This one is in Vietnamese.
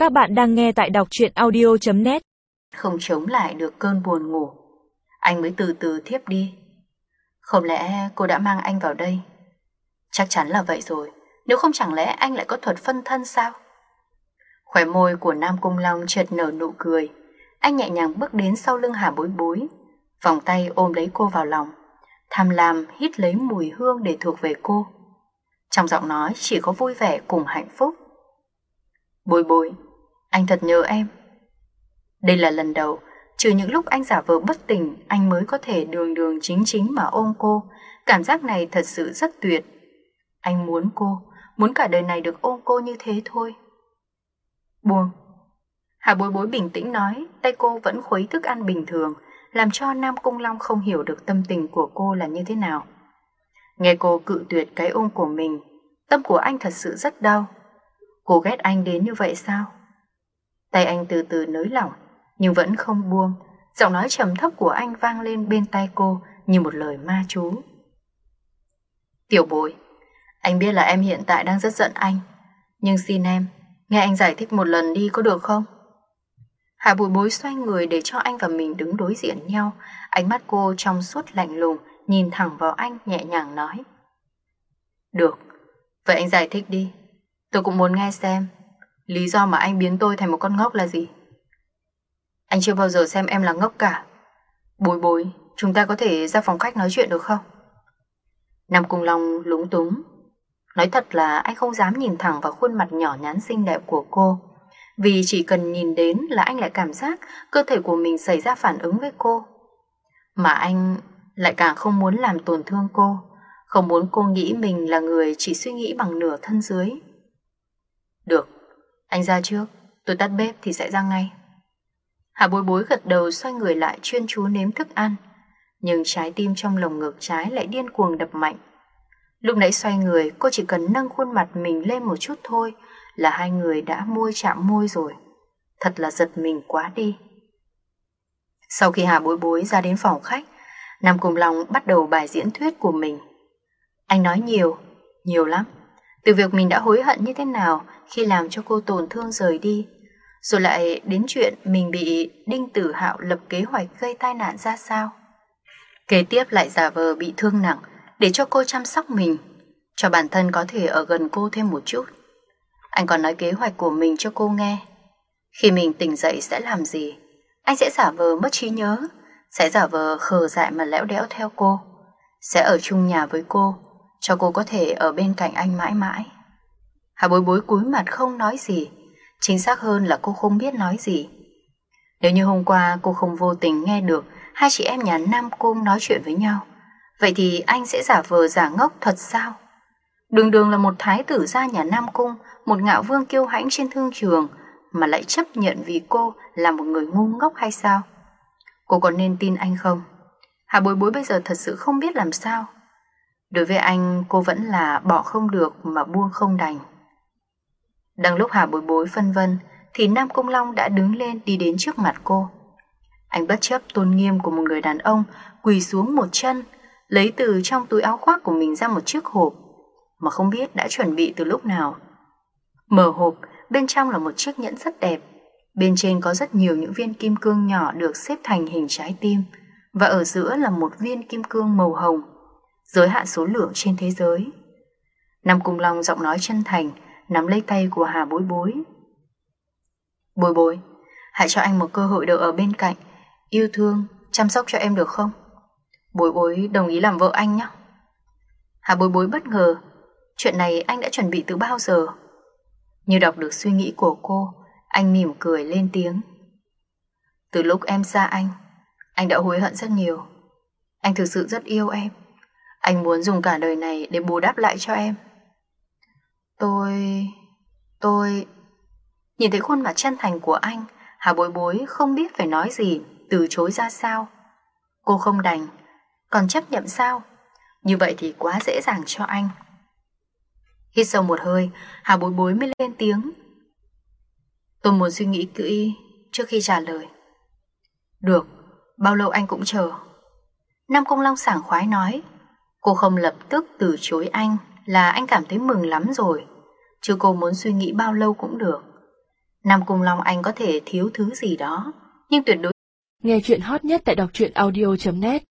Các bạn đang nghe tại đọc truyện audio.net. Không chống lại được cơn buồn ngủ, anh mới từ từ thiếp đi. Không lẽ cô đã mang anh vào đây? Chắc chắn là vậy rồi, nếu không chẳng lẽ anh lại có thuật phân thân sao? Khóe môi của Nam Cung Long chợt nở nụ cười. Anh nhẹ nhàng bước đến sau lưng Hà Bối Bối, vòng tay ôm lấy cô vào lòng, tham lam hít lấy mùi hương để thuộc về cô. Trong giọng nói chỉ có vui vẻ cùng hạnh phúc. Bối Bối, anh thật nhớ em. Đây là lần đầu, trừ những lúc anh giả vờ bất tỉnh, anh mới có thể đường đường chính chính mà ôm cô. Cảm giác này thật sự rất tuyệt. Anh muốn cô, muốn cả đời này được ôm cô như thế thôi. Buông. Hà Bối Bối bình tĩnh nói, tay cô vẫn khuấy thức ăn bình thường, làm cho Nam Cung Long không hiểu được tâm tình của cô là như thế nào. Nghe cô cự tuyệt cái ôm của mình, tâm của anh thật sự rất đau. Cô ghét anh đến như vậy sao? Tay anh từ từ nới lỏng, nhưng vẫn không buông. Giọng nói trầm thấp của anh vang lên bên tai cô như một lời ma chú. Tiểu Bối, anh biết là em hiện tại đang rất giận anh, nhưng xin em, nghe anh giải thích một lần đi có được không? Hà Bối Bối xoay người để cho anh và mình đứng đối diện nhau. Ánh mắt cô trong suốt lạnh lùng, nhìn thẳng vào anh nhẹ nhàng nói. Được, vậy anh giải thích đi. Tôi cũng muốn nghe xem lý do mà anh biến tôi thành một con ngốc là gì. Anh chưa bao giờ xem em là ngốc cả. Bối Bối, chúng ta có thể ra phòng khách nói chuyện được không? Nam Cung Long lúng túng. Nói thật là anh không dám nhìn thẳng vào khuôn mặt nhỏ nhắn xinh đẹp của cô, vì chỉ cần nhìn đến là anh lại cảm giác cơ thể của mình xảy ra phản ứng với cô. Mà anh lại càng không muốn làm tổn thương cô, không muốn cô nghĩ mình là người chỉ suy nghĩ bằng nửa thân dưới. Được, anh ra trước, tôi tắt bếp thì sẽ ra ngay. Hà Bối Bối gật đầu xoay người lại chuyên chú nếm thức ăn, nhưng trái tim trong lồng ngực trái lại điên cuồng đập mạnh. Lúc nãy xoay người, cô chỉ cần nâng khuôn mặt mình lên một chút thôi là hai người đã môi chạm môi rồi. Thật là giật mình quá đi. Sau khi Hà Bối Bối ra đến phòng khách, Nam Cung Long bắt đầu bài diễn thuyết của mình. Anh nói nhiều, nhiều lắm. Từ việc mình đã hối hận như thế nào khi làm cho cô tổn thương rời đi, rồi lại đến chuyện mình bị Đinh Tử Hạo lập kế hoạch gây tai nạn ra sao. Kế tiếp lại giả vờ bị thương nặng để cho cô chăm sóc mình, cho bản thân có thể ở gần cô thêm một chút. Anh còn nói kế hoạch của mình cho cô nghe. Khi mình tỉnh dậy sẽ làm gì? Anh sẽ giả vờ mất trí nhớ, sẽ giả vờ khờ dại mà lẽo đẽo theo cô, sẽ ở chung nhà với cô, cho cô có thể ở bên cạnh anh mãi mãi. Hà Bối Bối cúi mặt không nói gì, chính xác hơn là cô không biết nói gì. Nếu như hôm qua cô không vô tình nghe được hai chị em nhà Nam Cung nói chuyện với nhau, vậy thì anh sẽ giả vờ giả ngốc thật sao? Đường đường là một thái tử gia nhà Nam Cung, một ngạo vương kiêu hãnh trên thương trường, mà lại chấp nhận vì cô là một người ngu ngốc hay sao? Cô còn nên tin anh không? Hà Bối Bối bây giờ thật sự không biết làm sao. Đối với anh, cô vẫn là bỏ không được mà buông không đành. Đang lúc Hà Bối Bối phân vân thì Nam Cung Long đã đứng lên đi đến trước mặt cô. Anh bất chấp tôn nghiêm của một người đàn ông, quỳ xuống một chân, lấy từ trong túi áo khoác của mình ra một chiếc hộp mà không biết đã chuẩn bị từ lúc nào. Mở hộp, bên trong là một chiếc nhẫn rất đẹp. Bên trên có rất nhiều những viên kim cương nhỏ được xếp thành hình trái tim, và ở giữa là một viên kim cương màu hồng, giới hạn số lượng trên thế giới. Nam Cung Long giọng nói chân thành, nắm lấy tay của Hà Bối Bối. Bối Bối, hãy cho anh một cơ hội được ở bên cạnh, yêu thương, chăm sóc cho em được không? Bối Bối đồng ý làm vợ anh nhé. Hà Bối Bối bất ngờ, chuyện này anh đã chuẩn bị từ bao giờ? Như đọc được suy nghĩ của cô, anh mỉm cười lên tiếng. Từ lúc em xa anh đã hối hận rất nhiều. Anh thực sự rất yêu em. Anh muốn dùng cả đời này để bù đắp lại cho em. Tôi... Nhìn thấy khuôn mặt chân thành của anh, Hà Bối Bối không biết phải nói gì, từ chối ra sao. Cô không đành, còn chấp nhận sao? Như vậy thì quá dễ dàng cho anh. Hít sâu một hơi, Hà Bối Bối mới lên tiếng. Tôi muốn suy nghĩ kỹ trước khi trả lời. Được, bao lâu anh cũng chờ. Nam Cung Long sảng khoái nói. Cô không lập tức từ chối anh là anh cảm thấy mừng lắm rồi, chứ cô muốn suy nghĩ bao lâu cũng được. Nam Cung Long Anh có thể thiếu thứ gì đó, nhưng tuyệt đối. Nghe chuyện hot nhất tại đọc truyện audio.net